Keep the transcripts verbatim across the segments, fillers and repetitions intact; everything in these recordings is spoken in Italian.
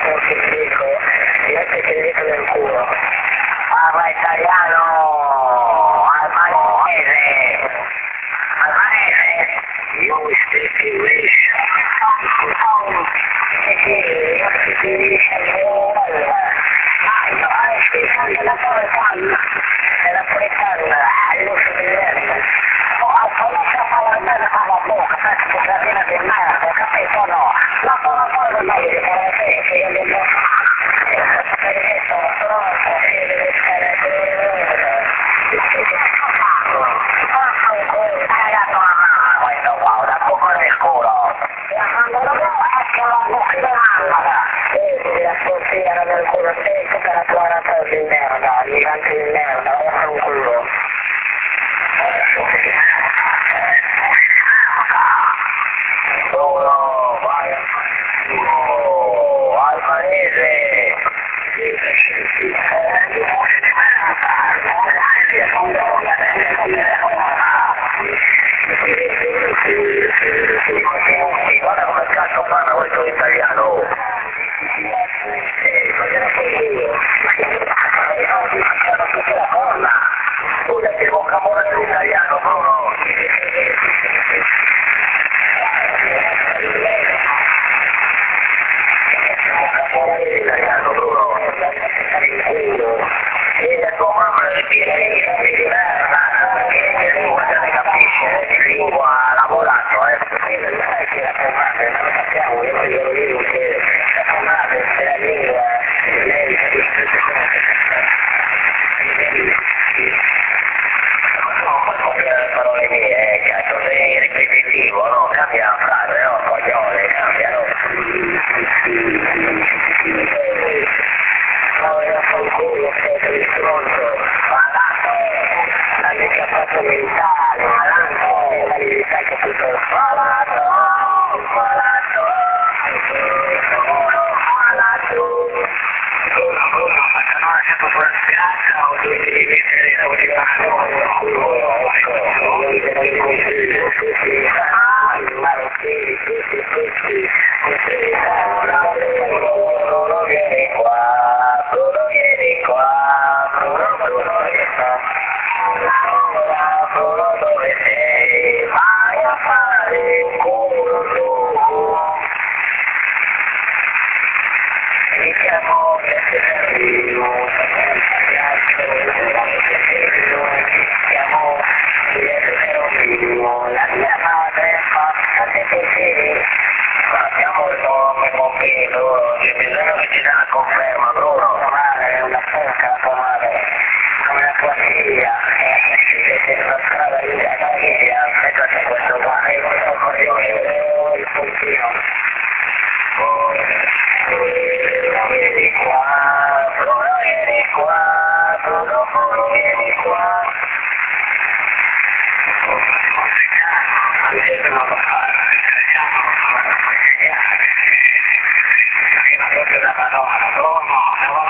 non ti dico, mettiti il dito nel culo. Parla italiano, albanese, albanese, you speak English. Sì, io speak English. Ah, io speak anche la napoletana, è napoletana, io sono diversa. Oh, comincia a parlare con la bocca, perché ti serve di merda, capito o no? La sola cosa non mi ricordo che io devo fare. Perché sono troppo, che devo stare ma che cazzo fanno? Porca un culo, hai dato la mano questo qua, da poco nel culo. La fanno da me, ecco la bocca di mamma. Vedi la sconfiera del culo secco per la tua rata di merda, gigante di merda, porca un culo. Solo, vai a fanculo, albanese. Guarda come cazzo parla questo italiano. Sì, perché non so io. Ma tutti la forma. Scusa che bocca buona dell'italiano, Bruno. Italiano, Bruno. E tua mamma le tiene di merda, che lingua se ne capisce, di lingua lavorato, eh. Che la tua madre, non lo sappiamo, io voglio dire che la tua madre se la lingua, lei no, poi copia le parole mie, eh, cazzo, sei ripetitivo, no? Cambia la frase, no? Coglione, cambialo. Ora col culo sei di fronte, malato, la discapato mentale, malato, la libertà che tutto è malato, malato, malato. Bruno, Bruno, ma se no è sempre sulla spiaggia o dove devi mettere i auricolari? Marocchini, tutti, tutti, Bruno vieni qua, Bruno vieni qua, Bruno, Bruno vieni qua, Bruno dove sei, vai a fare il culo tu. Mi chiamo Petrino, chiamo Petrino, la mia madre fa state così. Guardiamo il nome completo, c'è bisogno che ci dà la conferma, Bruno. Tua madre è una porca, la tua madre, come la tua figlia, e se la strada di la tua figlia, aspetta se questo qua è un coglione, il puntino. Bruno vieni qua, Bruno vieni qua, Bruno, Bruno vieni qua. Adesso non lo fa, arriva proprio da Madonna, no, no, no,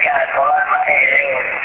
certo, ma è lì.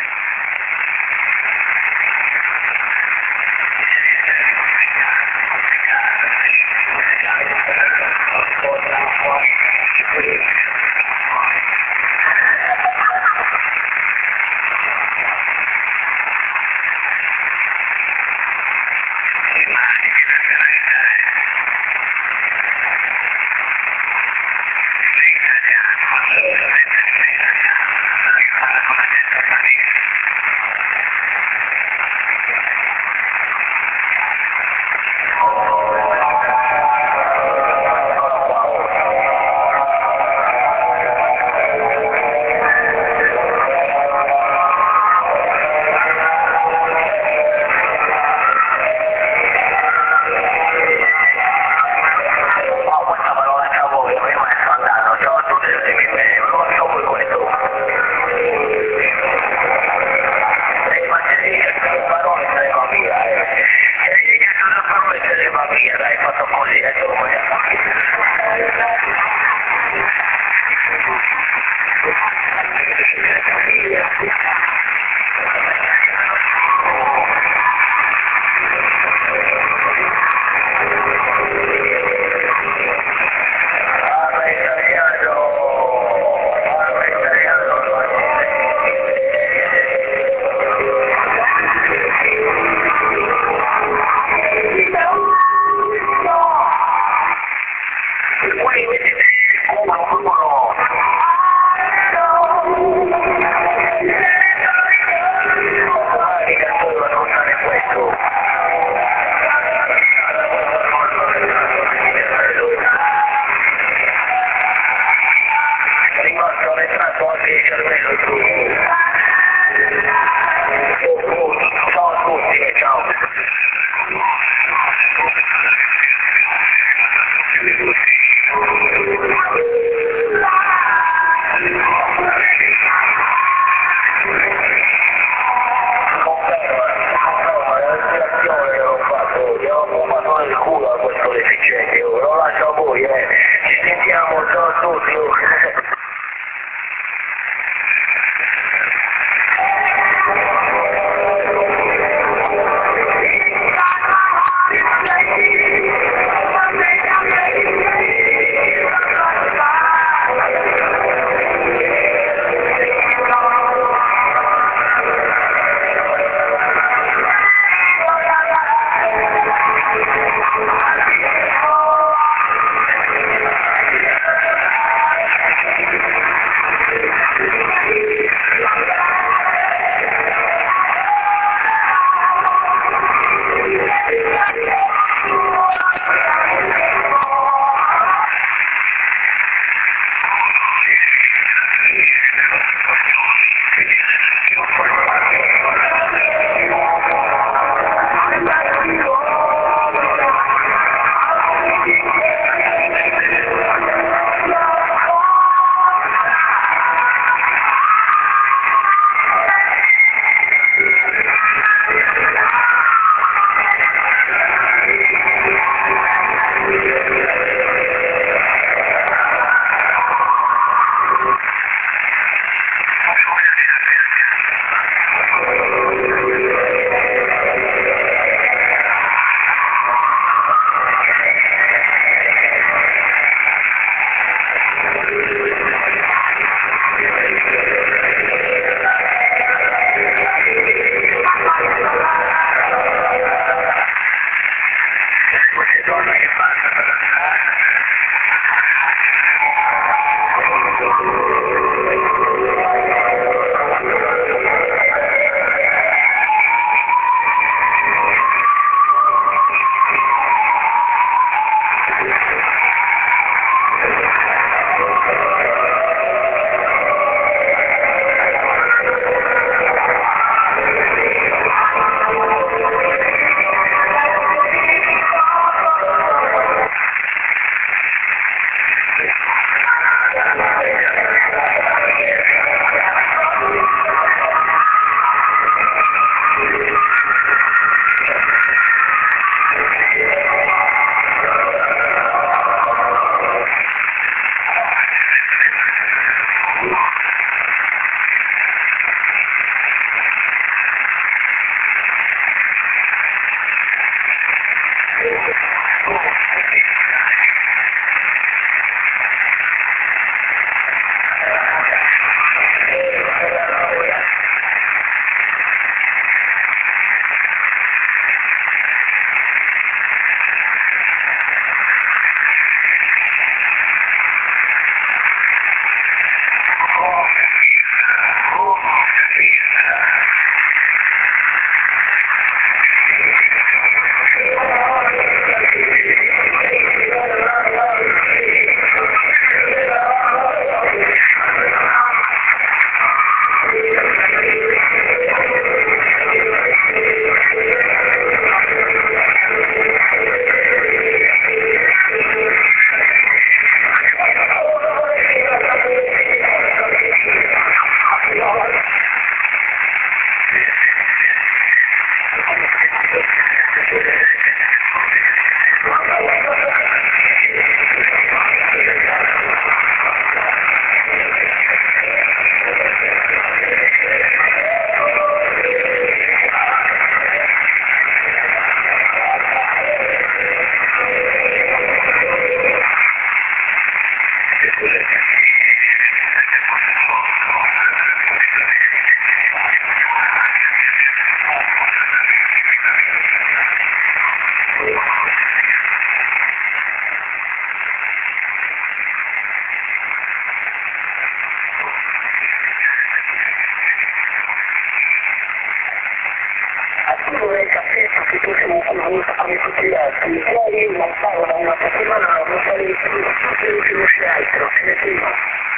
che tu sei voluto come tutti gli altri, e io non stavo da una settimana, non sarei più conosce altro, se prima.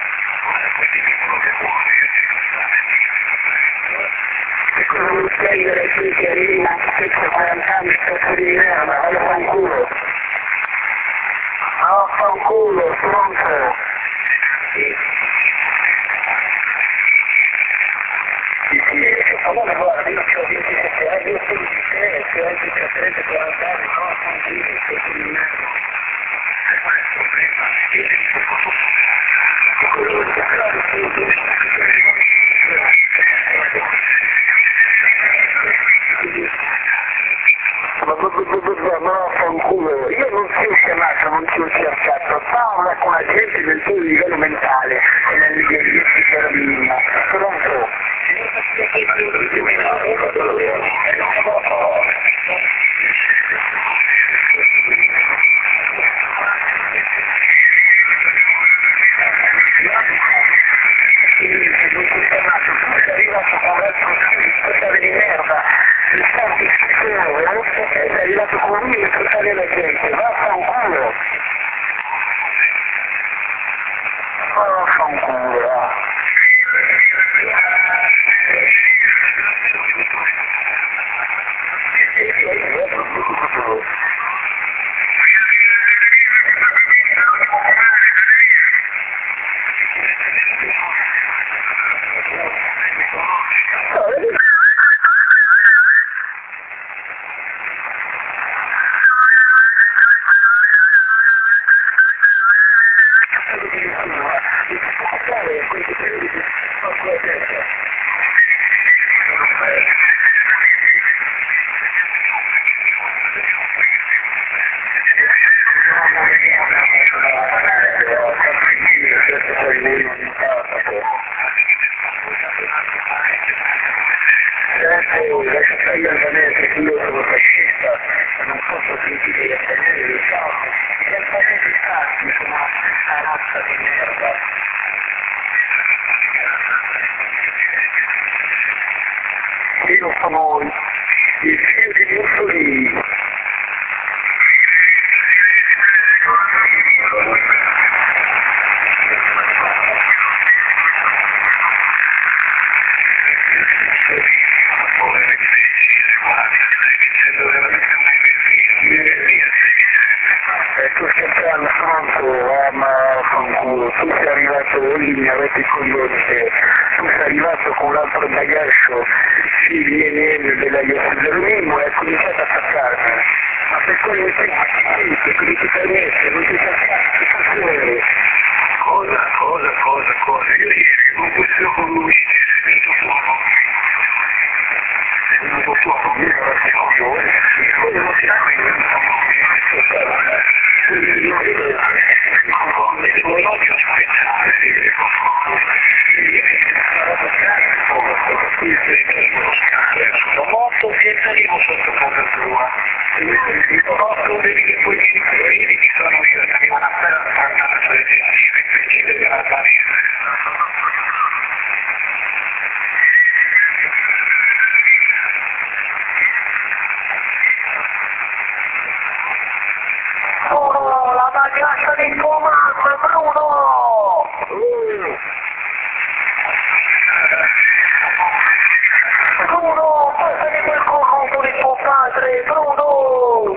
E come non scrivere qui che arrivi anche se quaranta anni sto fuori di merda, vai a fanculo. Ah, fanculo, stronzo. Sì, sì, allora guarda, io ho ventisette anni, io sono ventisette, ho ventisette, quaranta anni, no, tranquillo, sto fuori di merda. E questo è il problema. E quello che sta claro, che io sono ma fanculo, io non ti ho chiamato, non ti ho cercato, parla con la gente del tuo livello mentale, e nel livello minimo, pronto? Di merda, il santi sicuro, è arrivato con lui e portare la gente, vaffanculo! Vaffanculo! Io sono il figlio di Mussolini. E tu scherzando, Franco, ma fanculo, tu sei arrivato lì, mi avete i coglioni te. Tu sei arrivato con l'altro bagascio, figli e nemi della Iosudermismo e hai cominciato a attaccarmi. Ma per quello che ti che quelli ti permette, non ti attaccare. Cosa, cosa, cosa, cosa? Io ieri con questo con lui, sentito fuoco. Sentito fuoco, io non ti voglio, io non ti non voglio aspettare, sono morto senza arrivo sotto casa tua, sono morto che poi vedi chi sono io, che arrivo una bella faccata sulle gestive, invece della parete. Bruno, la bagaglia di tuo mazzo, Bruno! Mm. Bruno, passami quel conto di tuo padre, Bruno!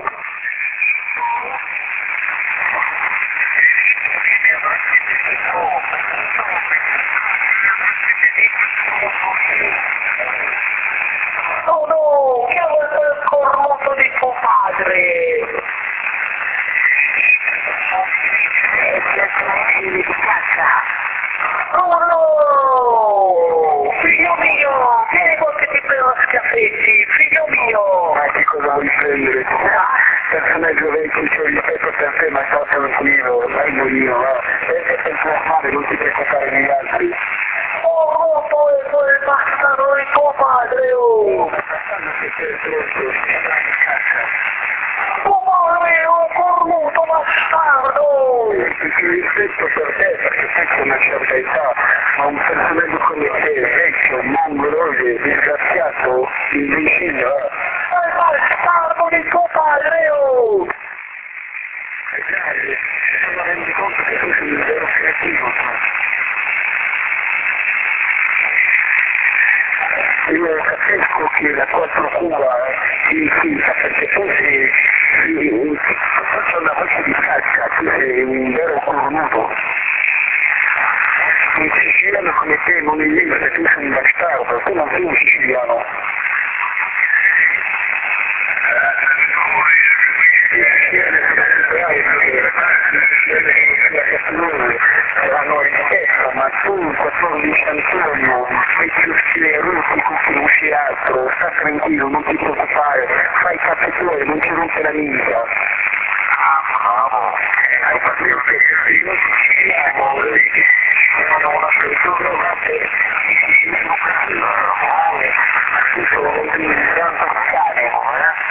Bruno, chiama quel cornuto di tuo padre! Bruno! Figlio mio! Vieni qua che ti prendo schiaffetti! Figlio mio! Ma che cosa vuoi prendere? Personaggio vecchio, c'è rispetto per te, ma sta tranquillo, sai io, no? E se può fare, non ti preoccupare degli altri. Oh, rotto e quel bastardo di tuo padre, oh! Tuo padre, oh, cornuto bastardo! Rispetto per te, perché te c'è una certa età, ma un personaggio come te, vecchio, mongoloso, disgraziato, imbecille, eh? Bastardo! di tuo padre, oh! E dai, non rendi conto che tu sei un vero creativo, io capisco che la tua procura ti figa, perché tu sei, c'è una voce di caccia, tu sei un vero cornuto. Un siciliano come te non è libero, perché tu sei un bastardo, tu non sei un siciliano. Saranno in testa, ma tu, quattordici Antonio, fai più stile rustico che non c'è altro, sta tranquillo, non ti preoccupare, fai i cazzi tuoi, non ci rompe la minchia. Ah, bravo, hai capito che io non ci scriviamo, sono una persona che sono un gran passato, eh?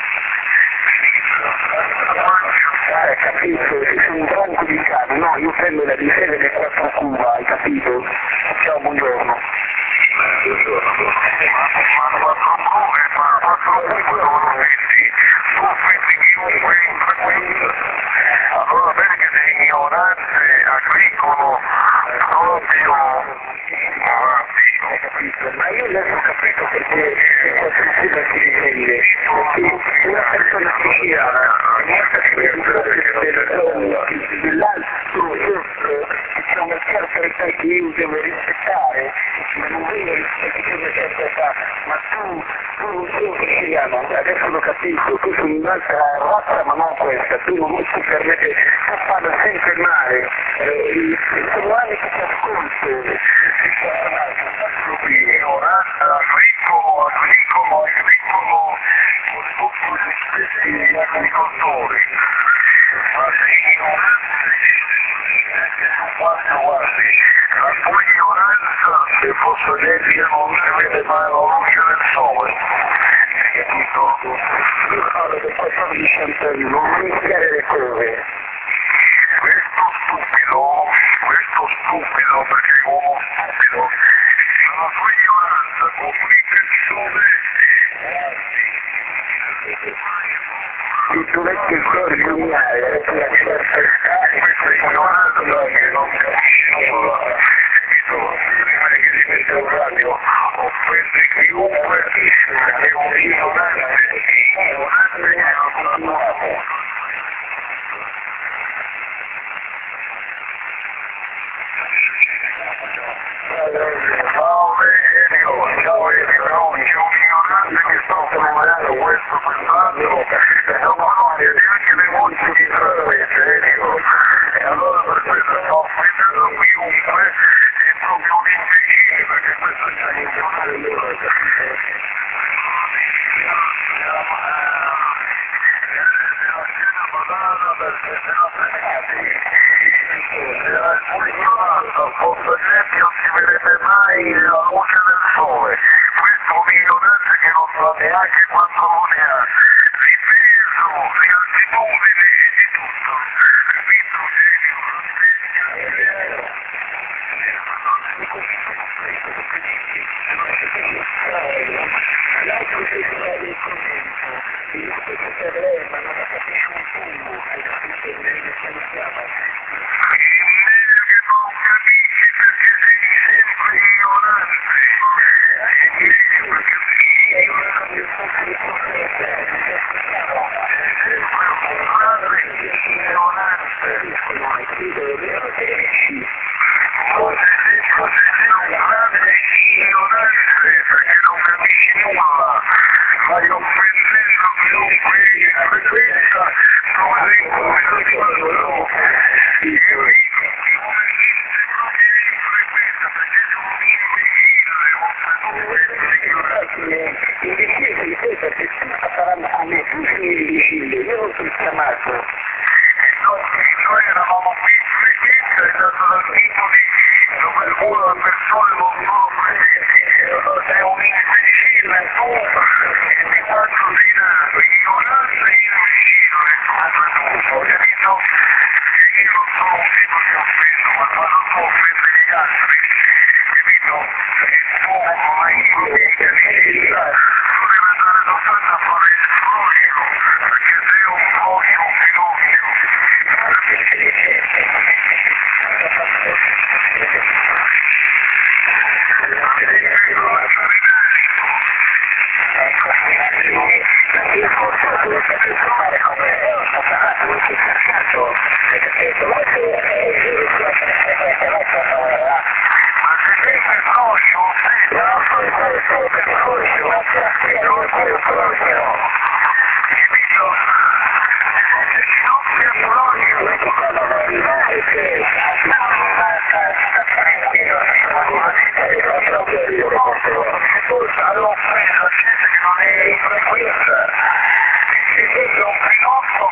Hai capito? Sei un tronco di cane, no, io prendo la difesa delle quattro cuba, hai capito? Ciao, buongiorno. Buongiorno. Ma quattro cuba, ma quattro cuba non vedi? Tu vedi chiunque in frequenza. Allora vedi che le ignoranze agricolo proprio ma io adesso ho capito perché quattro cuba si difende, perché una persona siciliana dell'altro che c'è una certa età che io devo rispettare, ma non voglio rispettare una certa età, ma tu, tu non sei un siciliano, adesso lo capisco, tu sei un'altra razza ma non questa, tu non ti permette, tu parli sempre male, sono anni che ti ascolto, ignoranza, agricolo, agricolo, agricolo, con tutti gli stessi agricoltori. Ma se ignoranza guarda, guardi, la tua ignoranza se fosse legge non si vede mai la luce del sole. Hai capito? Allora, per quattordici anni non mischiare le cose. Questo stupido, questo stupido perché è uomo stupido, la tua ignoranza complica il sole. Tu metti il cuore di sognare, questa ignoranza che non capisce nulla, capito? Prima che si mette un radio, offende chiunque, è un ignorante, ignorante che ha continuato. Ciao Elio, ciao Elio, oggi un ignorante che sto provando questo, quest'altro, e non conosce neanche le voci di trasmette, Elio. E allora per questo sto offendendo chiunque, è proprio un imbecille, perché questo c'è in perché se no per esempio non si vedrebbe mai la luce del sole, questo è un ignorante che non sa neanche quanto non ne ha, ripeso, di altitudine e di tutto, capito l'altro che si va del commento, il questo problema non la capisce un tubo, hai capito bene come siamo? Non capisci perché sei sempre ignorante, è meglio perché sei ignorante, sempre un padre ignorante, non è vero che esci. Non sei un padre ignorante perché non capisci nulla, stai offendendo chiunque in frequenza, non sei come lo dico. Io a me tu sei imbecille, io non sono chiamato. E noi eravamo qui in frequenza, è stato dal tipo di dove una persona non sono presenti, sei un imbecille, tu e di quanto sei nato, ignoranza e imbecille, tu ho capito? Che io non sono un tipo che offendo, ma quando tu offendi gli altri, capito? E tu non hai niente di capire, tu devi andare soltanto a fare il fruscio, Allora, preso gente che non è in frequenza, si vede un pinocchio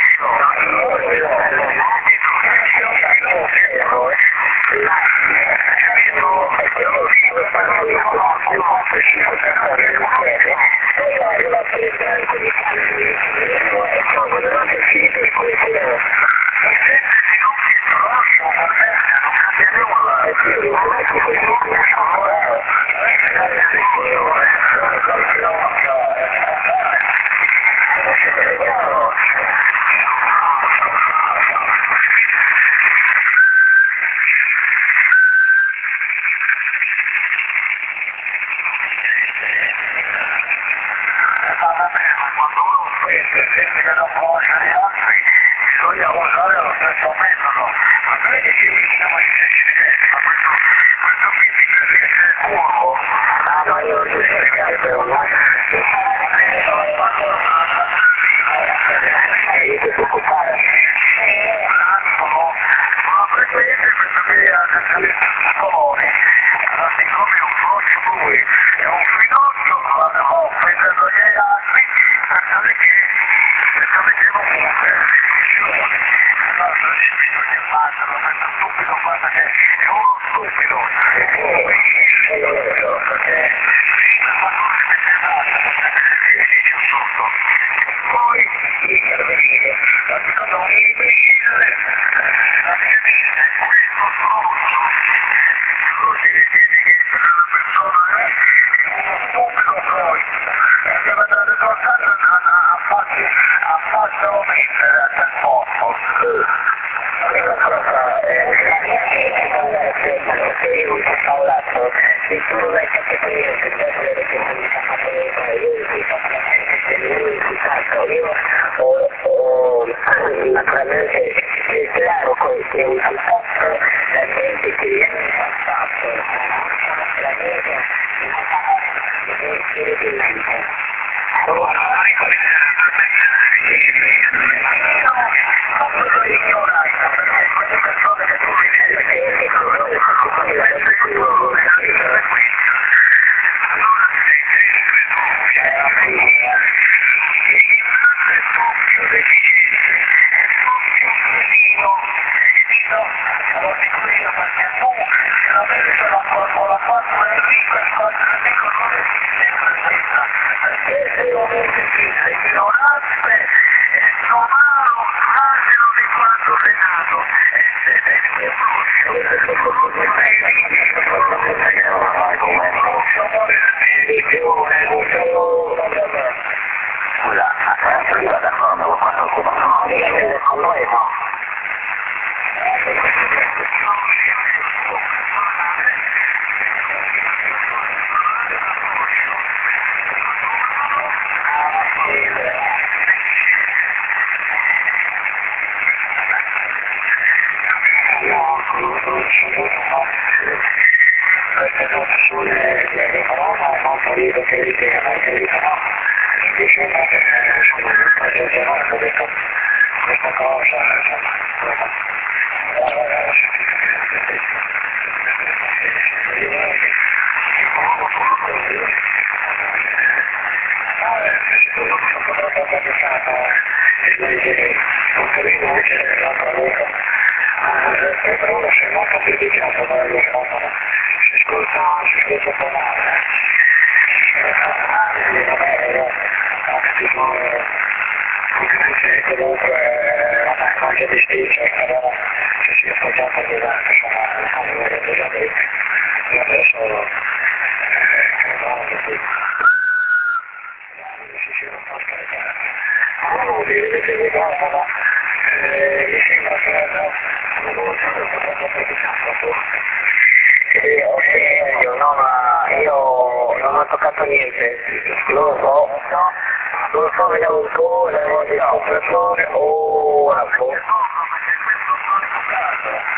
bisogna usare lo stesso metodo, ma non è che ci siamo incidenti, ma questo, questo quindi credo che sia il cuoco, ma io non so se è un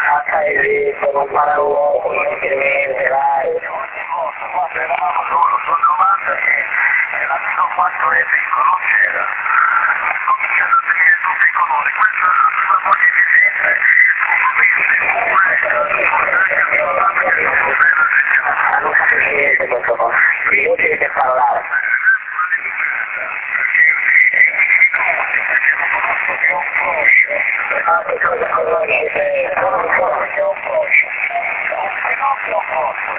non quattro è piccolo, c'era. Comincia a tenere tutti i colori, questa è una cosa di visite, non capisci niente questo qua, è inutile che parlare. Ah, che cosa conosci? Non lo so, che ho conosci. Non lo posso.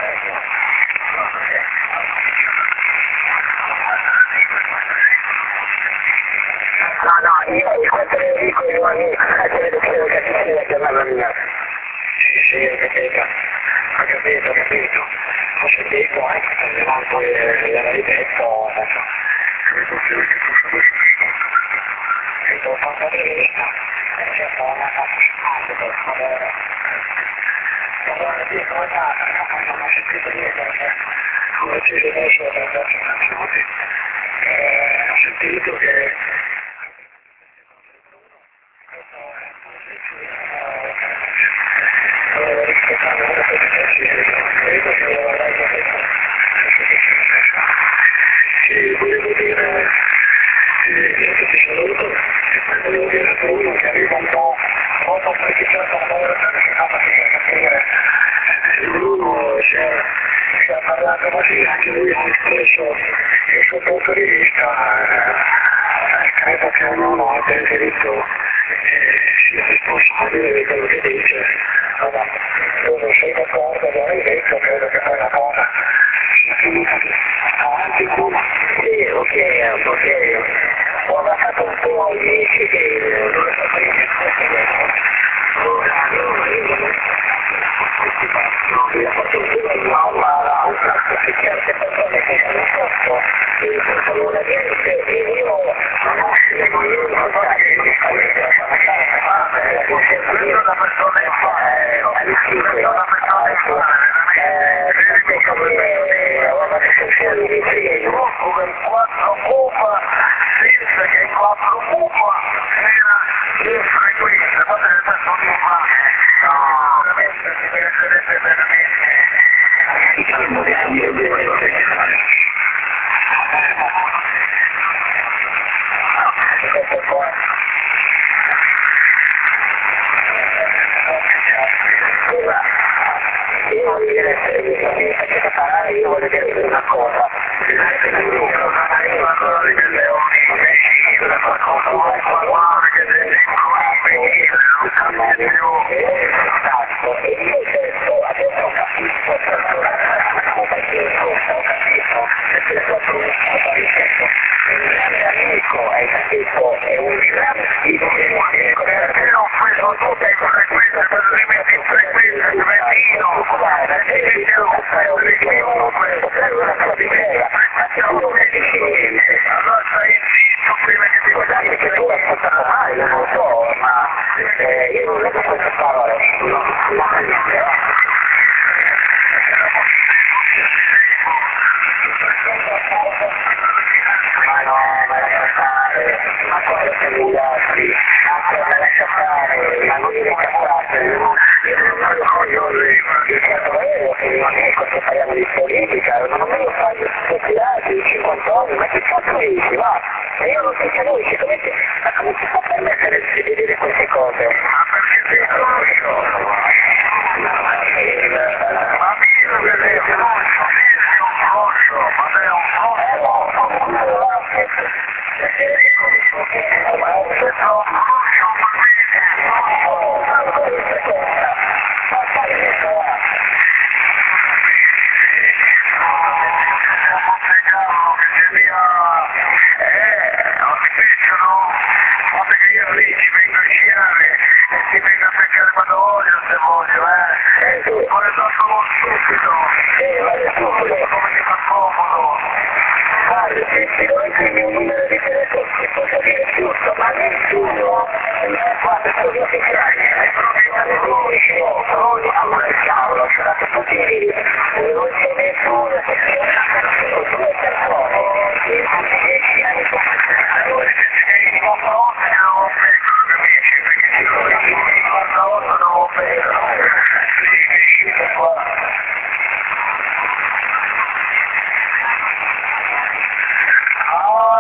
No, no, io di quanto ne dico io a me, credo che non capisci la chiamata mia. Sì, sì, ho capito, ho capito, ho capito. Ho sentito anche che levante l'avrei detto, credo che tu sapessi. E dopo un po' di vista, c'è una capacità per fare... Allora, dico, guardate, non ho sentito niente, come ci si riesce a fare canzoni, ho sentito che... Sì, volevo dire, niente ti saluto, e poi volevo dire a uno che arriva un po', molto precisato a lavoro perché si fa fatica a capire, e Bruno si è, si è parlato così, anche lui ha espresso il suo punto di vista, eh, credo che ognuno abbia il diritto e sia responsabile di quello che dice. Allora, io non sei d'accordo, non hai detto, credo che poi la cosa sia finita avanti tu. Sì, ok, ok. Ho lasciato un po' i dieci che non è stato in ora, no, io non ho fatto un po' di mamma, un sacco di certe persone che sono sotto, e sono una gente, e io non ho scelto io, non so che mi fa vedere, questa è una persona in fare, questa è una persona in fare, veramente, come quattro bufa, senza che in quattro bufa era infrequente, ma delle persone in fare, no, veramente, si deve essere veramente, diciamo di questo qua. Io voglio dire, mi facete parlare, io voglio dire una cosa. Hai capito? È un grande schifo perché ho preso tutte le frequenze per le metti in frequenza il mattino e che devo fare chiunque per una capitella ma non mi dici niente allora stai zitto prima che ti guardate che tu hai ascoltato male io non so ma eh, io non leggo queste parole non ho niente ma no, ma lascia stare, ma cosa siamo gli altri, ma lascia stare, ma non mi incazzate, io non voglio il cervello, che non è che parliamo di politica, non me lo fai studiati, i cinquantoni, ma che cazzo dici, va? E io non so se voi ci dovete, ma come si può permettere di dire queste cose? Ma perché sei conosco? Ma io che sei conosco, sì, è un conosco, ma è un conosco. Se dovete il mio numero di telefono che posso dire giusto, ma nessuno guarda cosa si crea, è proprio lui, noi allora il cavolo, ci date tutti i video, non c'è nessuno che sono due persone, che hanno dieci anni fa, allora se sei di quaranta otto non ho perso, capisci? Perché se non di quaranta otto non ho perso, sì, che scito qua. Oh,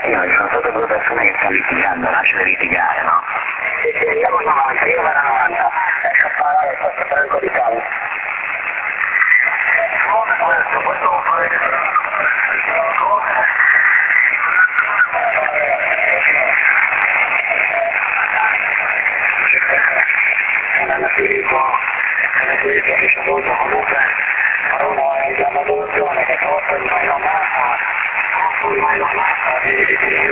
Io ci sono state due persone che stanno litigando, lasciate litigare, no? Sì, sì, andiamo avanti, io vado avanti, lascio fare questo branco di cavo. Come questo, questo lo fare l'anatilismo, l'anatilismo che c'è avuto comunque a uno è la modulazione che forse il mai massa, forse il mai massa di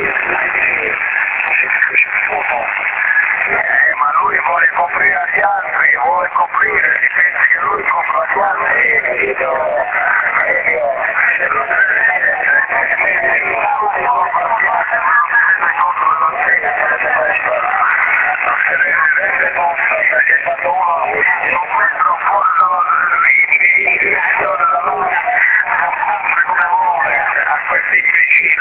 eh, ma lui vuole coprire gli altri, vuole coprire, si pensa che lui copra gli altri, capito? Perché quando uno non mettono fuori dalla luce, come vuole, a questi imbecilli.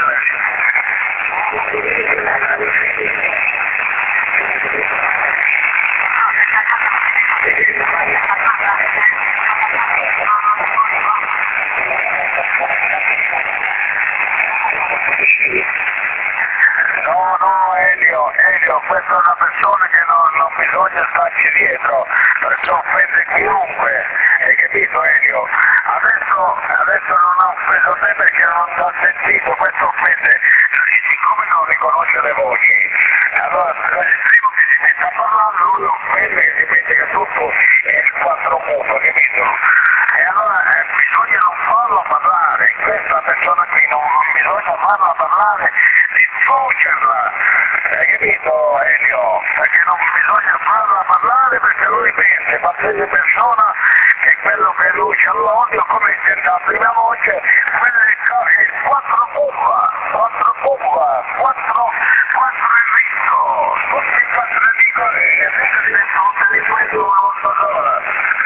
No, no, Elio, Elio, questa è una persona che non, non bisogna starci dietro, perché offende chiunque, hai capito Elio? Adesso, adesso non ha offeso te perché non ti ha sentito, questo offende, siccome non riconosce le voci, allora il primo che si mette a parlare lui offende che si mette che tutto è il quattro muto, capito? E allora eh, bisogna non farlo parlare, questa persona qui non, non bisogna farla parlare, disfuggerla, hai capito Elio? Perché non bisogna farla parlare perché lui pensa, qualsiasi persona che quello che lui c'ha l'odio, come diceva la prima voce, quello è il, il quattro bomba, quattro bomba, quattro, quattro Enrico, tutti i quattro Enrico e Enrico diventa un delinquente una volta sola.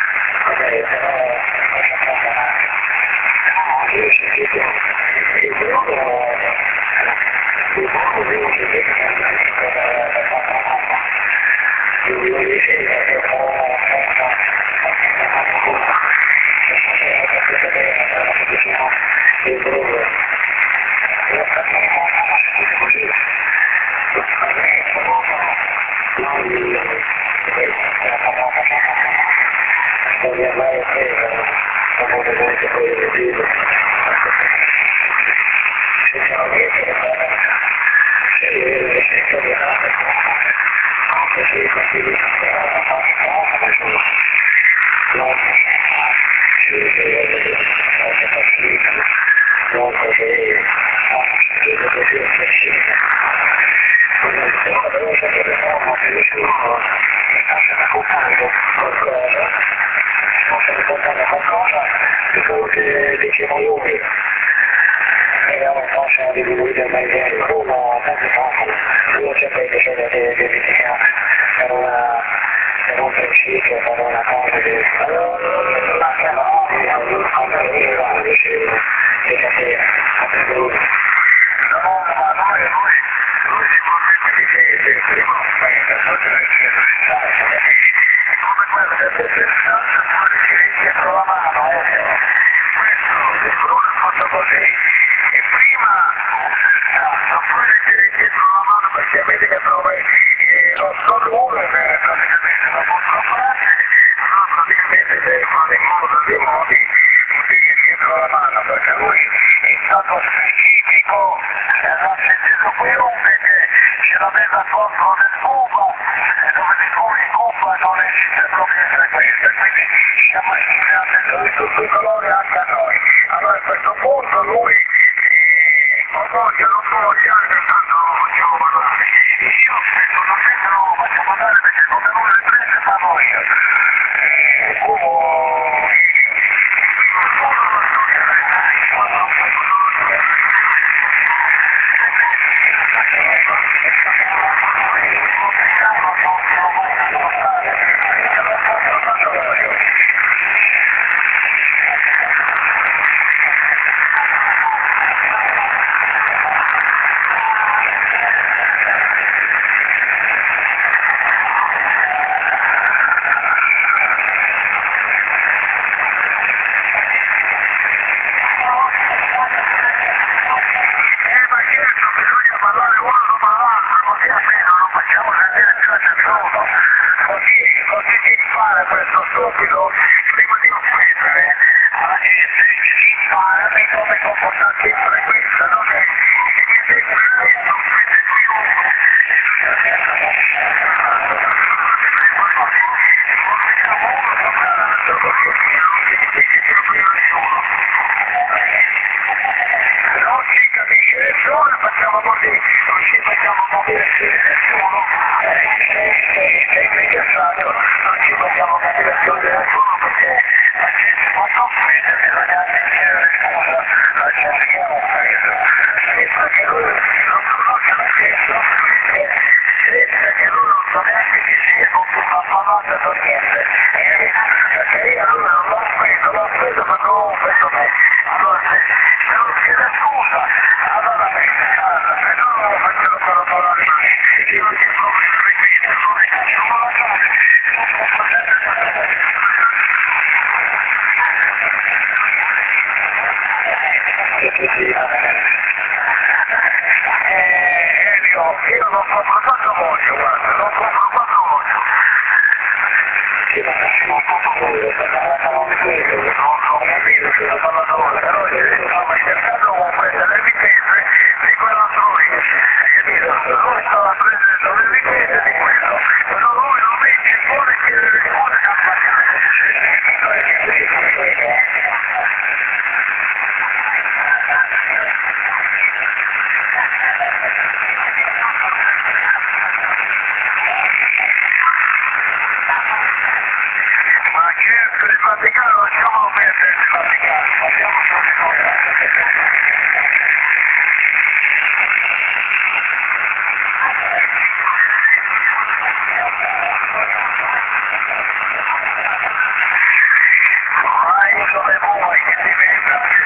Quello che dicevo lui, vediamo se sono distribuiti al paese di Roma, tanti fanno, io sempre piacere di criticare per una per un principio, per una cosa che la chiamata di convenire, dicevo, di capire, no, ma noi, lui, lui sicuramente difende il primo aspetto, è come quello che se si sta fuori si dietro la mano, eh. Questo è fatto così e prima non puoi mettere dietro la mano perché vedi che trova lo scorrone per praticamente la contropasse, allora praticamente deve fare in modo di modi di mettere dietro la mano perché lui è stato specifico e ha sentito chiunque che ce l'aveva contro del Cuba e dove di cui in Cuba non esiste proprio questa, quindi siamo immaginati tutti i colori anche a noi. Allora a questo punto lui non voglio, non voglio, anche tanto giovane, io non lo sento, facciamo andare perché come lui le prende fa noi. Come Ma mi come comportare sempre questo, non è non si capisce nessuno, facciamo così, non ci facciamo muovere nessuno, sei ingessato, non ci facciamo muovere nessuno perché la gente può soffrire, ragazzi, scusa, la gente che non pensa che loro non conoscono che soffrire, pensa che loro non so neanche che sia con una parlata per niente, perché io allora non l'ho preso, l'ho preso ma non l'ho preso me, allora se non chiede scusa, allora venga a casa, se no non lo faccio per lavorare mai, io ti provo di ripetere, non è che non lo eh, Elio, io non compro quattro voglio, guarda, non compro quattro voglio. Io non faccio tutto quello, non ho capito se la pallavolo, però stava cercando con queste le riprese di quella provincia, capito? Lui stava prendendo le riprese di quello, però lui lo mette fuori che le risponde che ha sbagliato. Ma certo di praticare, lasciamo perdere di praticare, facciamo tante cose. Vai come vuoi, che ti venga più